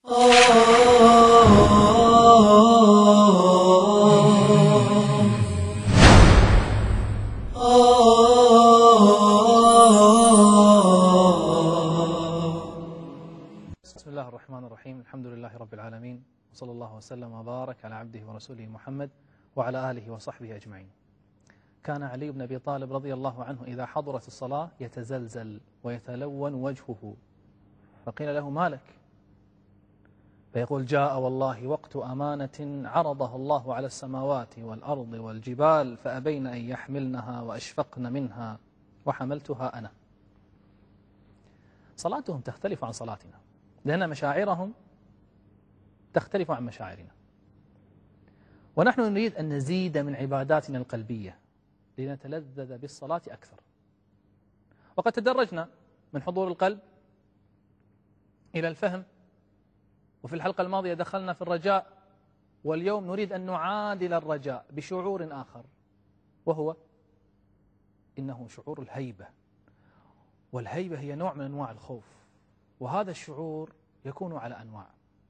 بسم الله الرحمن الرحيم. الحمد لله رب العالمين، وصلى الله وسلم وبارك على عبده ورسوله محمد وعلى آله وصحبه أجمعين. كان علي بن أبي طالب رضي الله عنه إذا حضرت الصلاة يتزلزل ويتلون وجهه، فقيل له: ما لك؟ فيقول: جاء والله وقت أمانة عرضها الله على السماوات والأرض والجبال فأبين أن يحملنها وأشفقن منها وحملتها أنا. صلاتهم تختلف عن صلاتنا، لأن مشاعرهم تختلف عن مشاعرنا، ونحن نريد أن نزيد من عباداتنا القلبية لنتلذذ بالصلاة أكثر. وقد تدرجنا من حضور القلب إلى الفهم، وفي الحلقة الماضية دخلنا في الرجاء، واليوم نريد أن نعادل الرجاء بشعور آخر، وهو إنه شعور الهيبة. والهيبة هي نوع من أنواع الخوف، وهذا الشعور يكون على أنواع.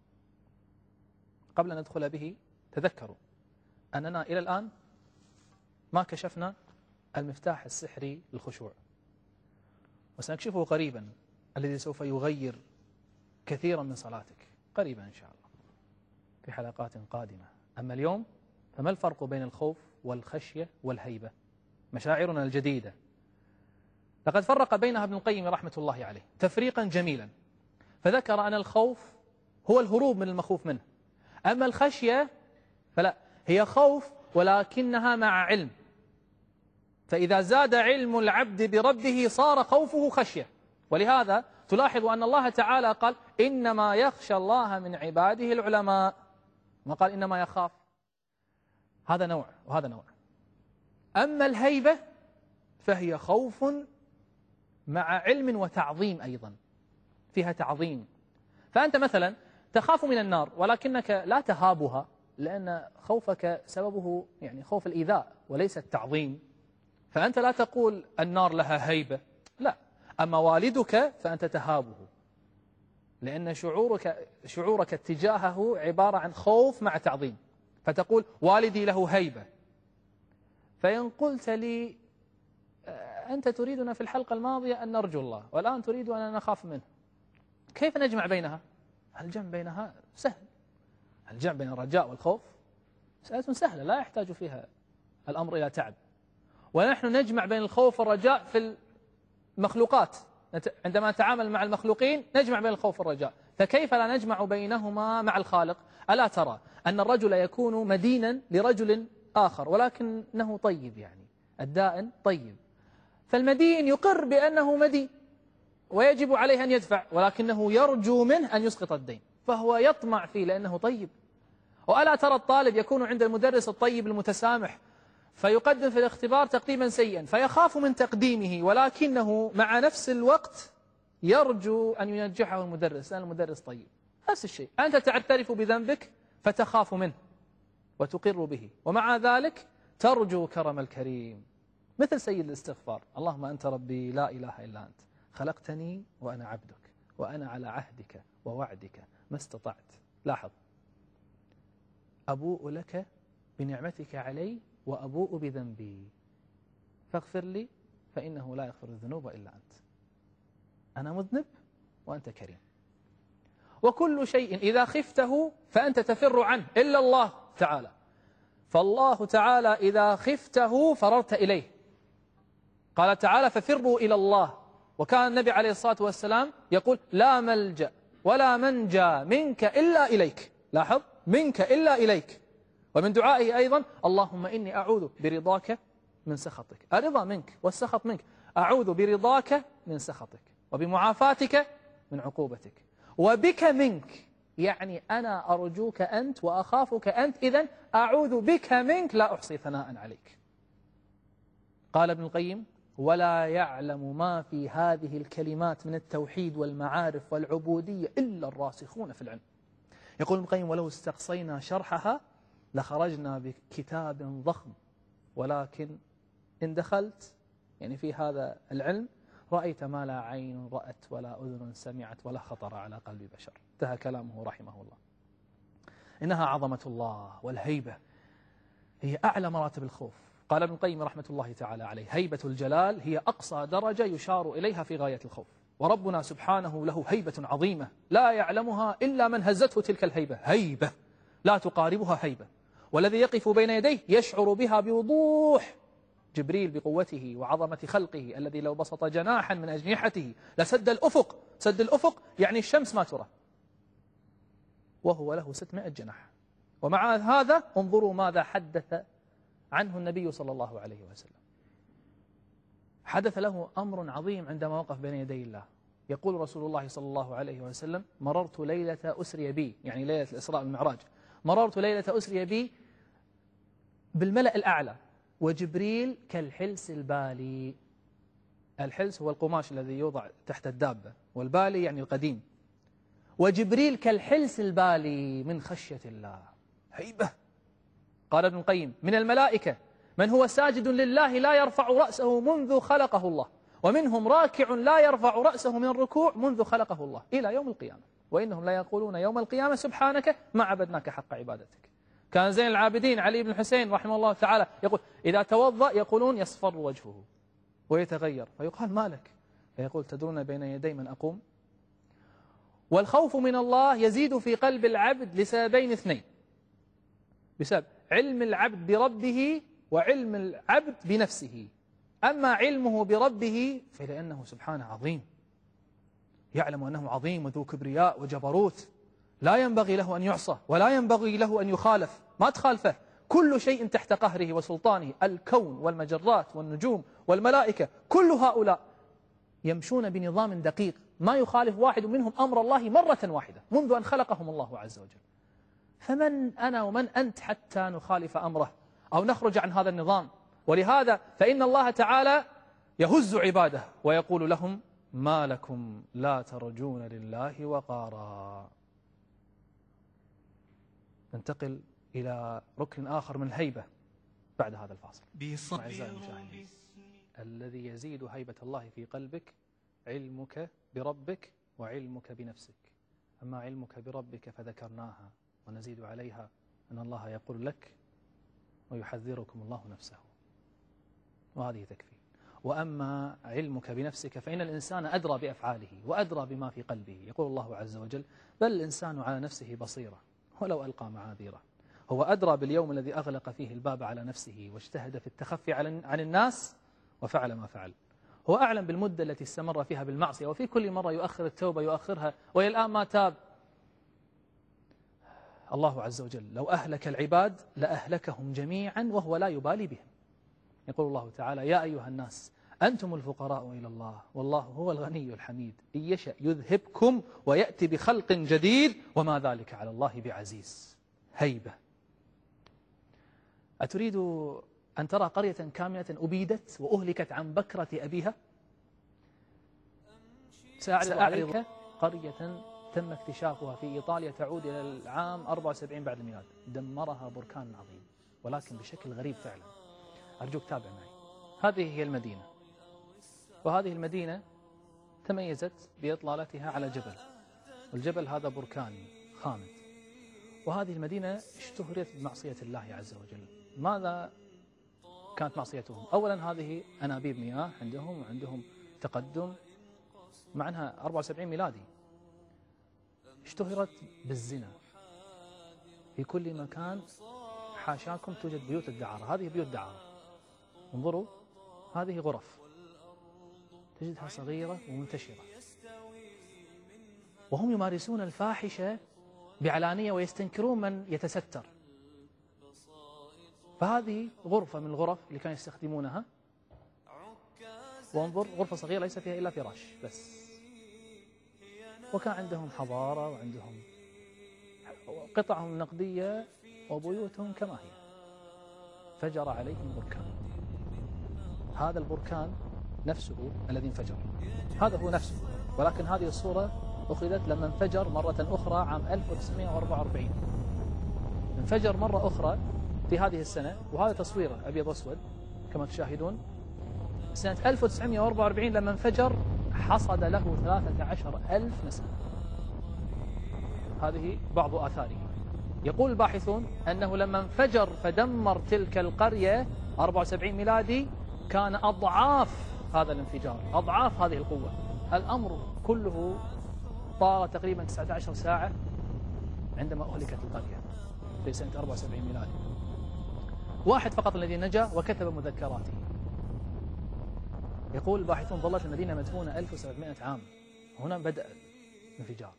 قبل أن ندخل به تذكروا أننا إلى الآن ما كشفنا المفتاح السحري للخشوع، وسنكشفه قريبا، الذي سوف يغير كثيرا من صلاتك قريبا إن شاء الله في حلقات قادمة. أما اليوم فما الفرق بين الخوف والخشية والهيبة؟ مشاعرنا الجديدة لقد فرق بينها ابن القيم رحمة الله عليه تفريقا جميلا، فذكر أن الخوف هو الهروب من المخوف منه، أما الخشية فلا، هي خوف ولكنها مع علم، فإذا زاد علم العبد بربه صار خوفه خشية. ولهذا تلاحظ أن الله تعالى قال: إنما يخشى الله من عباده العلماء، ما قال إنما يخاف. هذا نوع وهذا نوع. أما الهيبة فهي خوف مع علم وتعظيم، أيضا فيها تعظيم. فأنت مثلا تخاف من النار ولكنك لا تهابها، لأن خوفك سببه يعني خوف الإيذاء وليس التعظيم، فأنت لا تقول النار لها هيبة، لا. أما والدك فأنت تهابه، لأن شعورك اتجاهه عبارة عن خوف مع تعظيم، فتقول والدي له هيبة. فإن قلت لي أنت تريدنا في الحلقة الماضية أن نرجو الله، والآن تريد أن نخاف منه، كيف نجمع بينها؟ الجمع بينها سهل، الجمع بين الرجاء والخوف مسألة سهلة لا يحتاج فيها الأمر إلى تعب. ونحن نجمع بين الخوف والرجاء في المخلوقات، عندما نتعامل مع المخلوقين نجمع بين الخوف والرجاء، فكيف لا نجمع بينهما مع الخالق؟ ألا ترى أن الرجل يكون مدينا لرجل آخر ولكنه طيب، يعني الدائن طيب، فالمدين يقر بأنه مدين ويجب عليه أن يدفع، ولكنه يرجو منه أن يسقط الدين، فهو يطمع فيه لأنه طيب. وألا ترى الطالب يكون عند المدرس الطيب المتسامح فيقدم في الاختبار تقديما سيئا فيخاف من تقديمه، ولكنه مع نفس الوقت يرجو أن ينجحه المدرس لأن المدرس طيب. نفس الشيء، أنت تعترف بذنبك فتخاف منه وتقر به، ومع ذلك ترجو كرم الكريم، مثل سيد الاستغفار: اللهم أنت ربي لا إله إلا أنت، خلقتني وأنا عبدك، وأنا على عهدك ووعدك ما استطعت. لاحظ: أبوء لك بنعمتك علي وأبوء بذنبي فاغفر لي فإنه لا يغفر الذنوب إلا أنت. أنا مذنب وأنت كريم. وكل شيء إذا خفته فأنت تفر عنه إلا الله تعالى، فالله تعالى إذا خفته فررت إليه. قال تعالى: ففروا إلى الله. وكان النبي عليه الصلاة والسلام يقول: لا ملجأ ولا منجى منك إلا إليك. لاحظ: منك إلا إليك. ومن دعائه أيضا: اللهم إني أعوذ برضاك من سخطك. الرضا منك والسخط منك، أعوذ برضاك من سخطك وبمعافاتك من عقوبتك وبك منك، يعني أنا أرجوك أنت وأخافك أنت، إذن أعوذ بك منك لا أحصي ثناء عليك. قال ابن القيم: ولا يعلم ما في هذه الكلمات من التوحيد والمعارف والعبودية إلا الراسخون في العلم. يقول ابن القيم: ولو استقصينا شرحها لخرجنا بكتاب ضخم، ولكن إن دخلت يعني في هذا العلم رأيت ما لا عين رأت ولا أذن سمعت ولا خطر على قلب بشر. انتهى كلامه رحمه الله. إنها عظمة الله والهيبة هي أعلى مراتب الخوف. قال ابن القيم رحمة الله تعالى عليه: هيبة الجلال هي أقصى درجة يشار إليها في غاية الخوف. وربنا سبحانه له هيبة عظيمة لا يعلمها إلا من هزته تلك الهيبة، هيبة لا تقاربها هيبة، والذي يقف بين يديه يشعر بها بوضوح. جبريل بقوته وعظمة خلقه الذي لو بسط جناحا من أجنحته لسد الأفق، سد الأفق يعني الشمس ما ترى، وهو له 600 جناح. ومع هذا انظروا ماذا حدث عنه النبي صلى الله عليه وسلم. حدث له أمر عظيم عندما وقف بين يدي الله. يقول رسول الله صلى الله عليه وسلم: مررت ليلة أسري بي، يعني ليلة الإسراء والمعراج، مررت ليلة أسري بي بالملأ الأعلى وجبريل كالحلس البالي. الحلس هو القماش الذي يوضع تحت الدابة، والبالي يعني القديم. وجبريل كالحلس البالي من خشية الله، هيبة. قال ابن القيم: من الملائكة من هو ساجد لله لا يرفع رأسه منذ خلقه الله، ومنهم راكع لا يرفع رأسه من الركوع منذ خلقه الله إلى يوم القيامة، وإنهم لا يقولون يوم القيامة سبحانك ما عبدناك حق عبادتك. كان زين العابدين علي بن الحسين رحمه الله تعالى يقول: إذا توضأ يقولون يصفر وجهه ويتغير، فيقال: ما لك؟ فيقول: تدرون بين يدي من أقوم؟ والخوف من الله يزيد في قلب العبد لسببين اثنين: بسبب علم العبد بربه وعلم العبد بنفسه. أما علمه بربه فلأنه سبحانه عظيم، يعلم أنه عظيم وذو كبرياء وجبروت، لا ينبغي له أن يعصى ولا ينبغي له أن يخالف، ما تخالفه، كل شيء تحت قهره وسلطانه، الكون والمجرات والنجوم والملائكة، كل هؤلاء يمشون بنظام دقيق ما يخالف واحد منهم أمر الله مرة واحدة منذ أن خلقهم الله عز وجل. فمن أنا ومن أنت حتى نخالف أمره أو نخرج عن هذا النظام؟ ولهذا فإن الله تعالى يهز عباده ويقول لهم: ما لكم لا ترجون لله وقارا. ننتقل إلى ركن آخر من الهيبة بعد هذا الفاصل. أعزائي المشاهدين، الذي يزيد هيبة الله في قلبك علمك بربك وعلمك بنفسك. أما علمك بربك فذكرناها ونزيد عليها أن الله يقول لك ويحذركم الله نفسه، وهذه تكفي. وأما علمك بنفسك فإن الإنسان أدرى بأفعاله وأدرى بما في قلبه. يقول الله عز وجل: بل الإنسان على نفسه بصيرة ولو ألقى معاذيره. هو أدرى باليوم الذي أغلق فيه الباب على نفسه واجتهد في التخفي عن الناس وفعل ما فعل. هو أعلم بالمدة التي استمر فيها بالمعصية، وفي كل مرة يؤخر التوبة يؤخرها وإلى الآن ما تاب. الله عز وجل لو أهلك العباد لأهلكهم جميعا وهو لا يبالي بهم. يقول الله تعالى: يا أيها الناس أنتم الفقراء إلى الله والله هو الغني الحميد إن يشأ يذهبكم ويأتي بخلق جديد وما ذلك على الله بعزيز. هيبة. أتريد أن ترى قرية كاملة أبيدت وأهلكت عن بكرة أبيها؟ سأعرض قرية تم اكتشافها في إيطاليا تعود إلى العام 74 بعد الميلاد، دمرها بركان عظيم ولكن بشكل غريب فعلا. أرجوك تابع معي. هذه هي المدينة، وهذه المدينة تميزت بإطلالتها على جبل، والجبل هذا بركان خامد. وهذه المدينة اشتهرت بمعصية الله عز وجل. ماذا كانت معصيتهم؟ أولا هذه أنابيب مياه عندهم، وعندهم تقدم مع أنها 74 ميلادي. اشتهرت بالزنا في كل مكان، حاشاكم توجد بيوت الدعارة. هذه بيوت دعارة، انظروا، هذه غرف تجدها صغيرة ومنتشرة، وهم يمارسون الفاحشة بعلانية ويستنكرون من يتستر. فهذه غرفة من الغرف اللي كانوا يستخدمونها، وانظر غرفة صغيرة ليس فيها إلا فراش بس، وكان عندهم حضارة وعندهم قطعهم نقدية وبيوتهم كما هي. فجر عليهم بركان، هذا البركان نفسه الذي انفجر، هذا هو نفسه، ولكن هذه الصورة أخذت لما انفجر مرة أخرى عام 1944. انفجر مرة أخرى في هذه السنة، وهذا تصويره أبيض وأسود كما تشاهدون. سنة 1944 لما انفجر حصد له 13,000 نسمة. هذه بعض آثاره. يقول الباحثون أنه لما انفجر فدمر تلك القرية 74 ميلادي كان أضعاف هذا الانفجار، أضعاف هذه القوة. الأمر كله طال تقريبا 19 ساعة عندما أهلكت القرية في سنة 74 ميلادي. واحد فقط الذي نجا وكتب مذكراته. يقول الباحثون ظلت المدينة مدفونة 1700 عام، هنا بدأ الانفجار،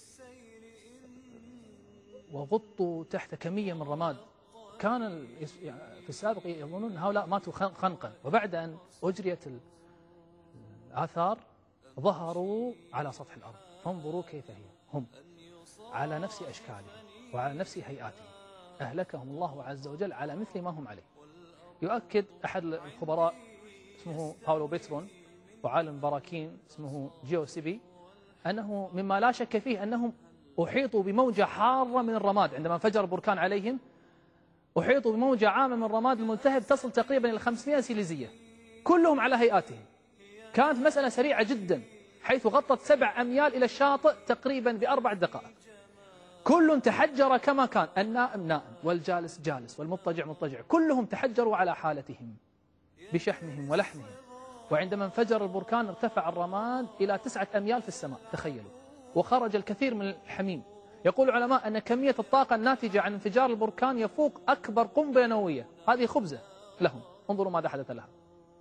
وغطوا تحت كمية من الرماد. كان في السابق يظنون هؤلاء ماتوا خنقا، وبعد أن أجريت الآثار ظهروا على سطح الأرض. فانظروا كيف هم على نفس أشكالهم وعلى نفس هيئاتهم، أهلكهم الله عز وجل على مثل ما هم عليه. يؤكد أحد الخبراء اسمه باولو بيترون وعالم براكين اسمه جيوسيبي أنه مما لا شك فيه أنهم أحيطوا بموجة حارة من الرماد. عندما انفجر البركان عليهم أحيطوا بموجة عامة من الرماد الملتهب تصل تقريبا إلى 500 سيليزية، كلهم على هيئاتهم. كانت مسألة سريعة جدا، حيث غطت 7 أميال إلى الشاطئ تقريبا ب4 دقائق. كل تحجر كما كان، النائم نائم والجالس جالس والمضطجع مضطجع، كلهم تحجروا على حالتهم بشحمهم ولحمهم. وعندما انفجر البركان ارتفع الرماد إلى 9 أميال في السماء، تخيلوا، وخرج الكثير من الحميم. يقول العلماء أن كمية الطاقة الناتجة عن انفجار البركان يفوق أكبر قنبلة نووية. هذه خبزة لهم، انظروا ماذا حدث لها.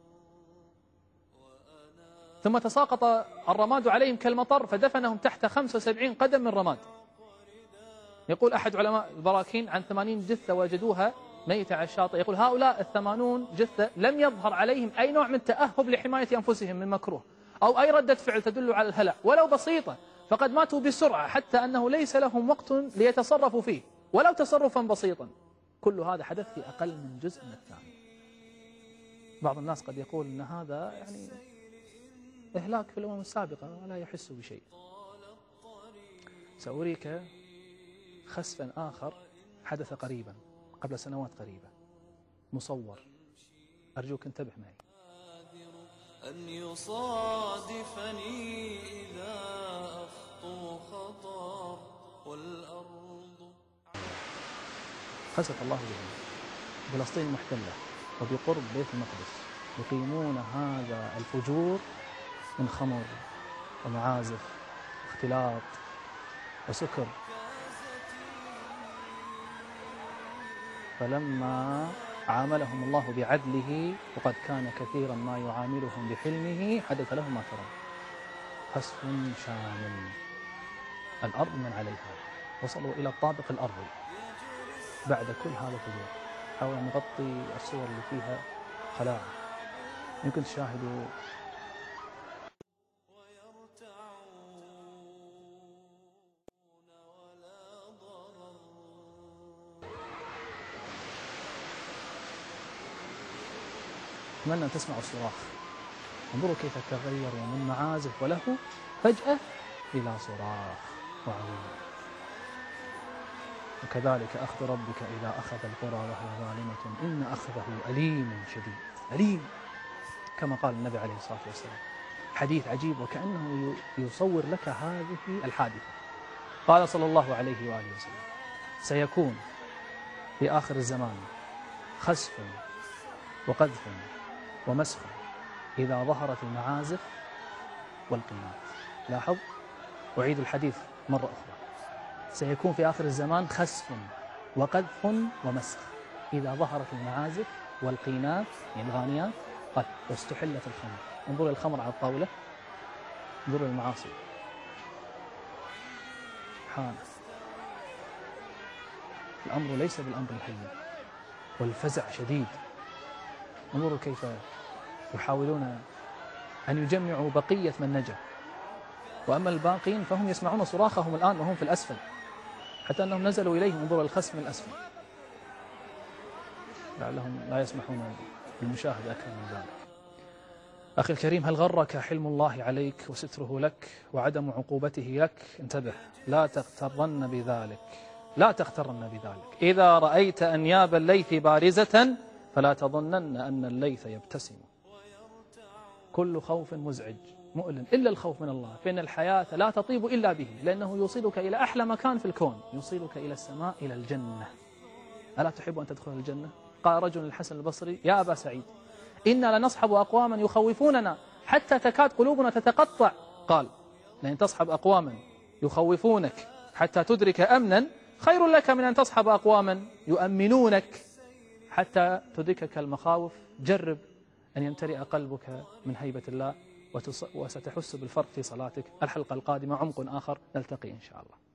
ثم تساقط الرماد عليهم كالمطر فدفنهم تحت 75 قدم من رماد. يقول أحد علماء البراكين عن 80 جثة وجدوها ميتة على الشاطئ. يقول هؤلاء 80 جثة لم يظهر عليهم أي نوع من تأهب لحماية أنفسهم من مكروه أو أي ردة فعل تدل على الهلع ولو بسيطة، فقد ماتوا بسرعة حتى أنه ليس لهم وقت ليتصرفوا فيه ولو تصرفا بسيطا. كل هذا حدث في أقل من جزء من الثانية. بعض الناس قد يقول أن هذا يعني إهلاك في الأمم السابقة ولا يحس بشيء. سأريك خسفا آخر حدث قريبا قبل سنوات قريبة، مصور، أرجوك انتبه معي. أن يصادفني إذا أخطو خطر والأرض. خسف الله بهم. فلسطين محتلة وبقرب بيت المقدس، يقيمون هذا الفجور من خمر ومعازف واختلاط وسكر. فلما عاملهم الله بعدله وقد كان كثيرا ما يعاملهم بحلمه حدث لهم ما ترى، خسف شامل. الأرض من عليها، وصلوا إلى الطابق الأرضي بعد كل هذا الفجور. حاول نغطي الصور اللي فيها خلاعة، يمكن تشاهدوا. أتمنى أن تسمعوا الصراخ. انظروا كيف تغيروا من معازف وله فجأة إلى صراخ وعويل. وكذلك أخذ ربك إذا أخذ القرى وهي ظالمة إن أخذه أليم شديد. أليم كما قال النبي عليه الصلاة والسلام. حديث عجيب وكأنه يصور لك هذه الحادثة. قال صلى الله عليه وآله وسلم سيكون في آخر الزمان خسف وقذف ومسخ إذا ظهرت المعازف والقينات. لاحظ، أعيد الحديث مرة أخرى. سيكون في آخر الزمان خسف وقذف ومسخ إذا ظهرت المعازف والقينات، يعني الغانيات، واستحلت الخمر. انظروا الخمر على الطاولة، انظروا المعاصي. حان الأمر ليس بالأمر الهين، والفزع شديد. انظروا كيف يحاولون أن يجمعوا بقية من نجا، وأما الباقين فهم يسمعون صراخهم الآن وهم في الأسفل، حتى أنهم نزلوا إليهم. انظروا الخسف من الأسفل، لعلهم لا يسمحون بالمشاهدة أكثر من ذلك. أخي الكريم، هل غرك حلم الله عليك وستره لك وعدم عقوبته لك؟ انتبه، لا تغترن بذلك، لا تغترن بذلك. إذا رأيت أنياب الليث بارزة فلا تظنن أن الليث يبتسم. كل خوف مزعج مؤلم إلا الخوف من الله، فإن الحياة لا تطيب إلا به، لأنه يوصلك إلى أحلى مكان في الكون، يوصلك إلى السماء، إلى الجنة. ألا تحب أن تدخل الجنة؟ قال رجل الحسن البصري: يا أبا سعيد، إنا لنصحب أقواما يخوفوننا حتى تكاد قلوبنا تتقطع. قال: لأن تصحب أقواما يخوفونك حتى تدرك أمنا خير لك من أن تصحب أقواما يؤمنونك حتى تدركك المخاوف. جرب أن يمتلئ قلبك من هيبة الله وستحس بالفرق في صلاتك. الحلقة القادمة عمق آخر، نلتقي إن شاء الله.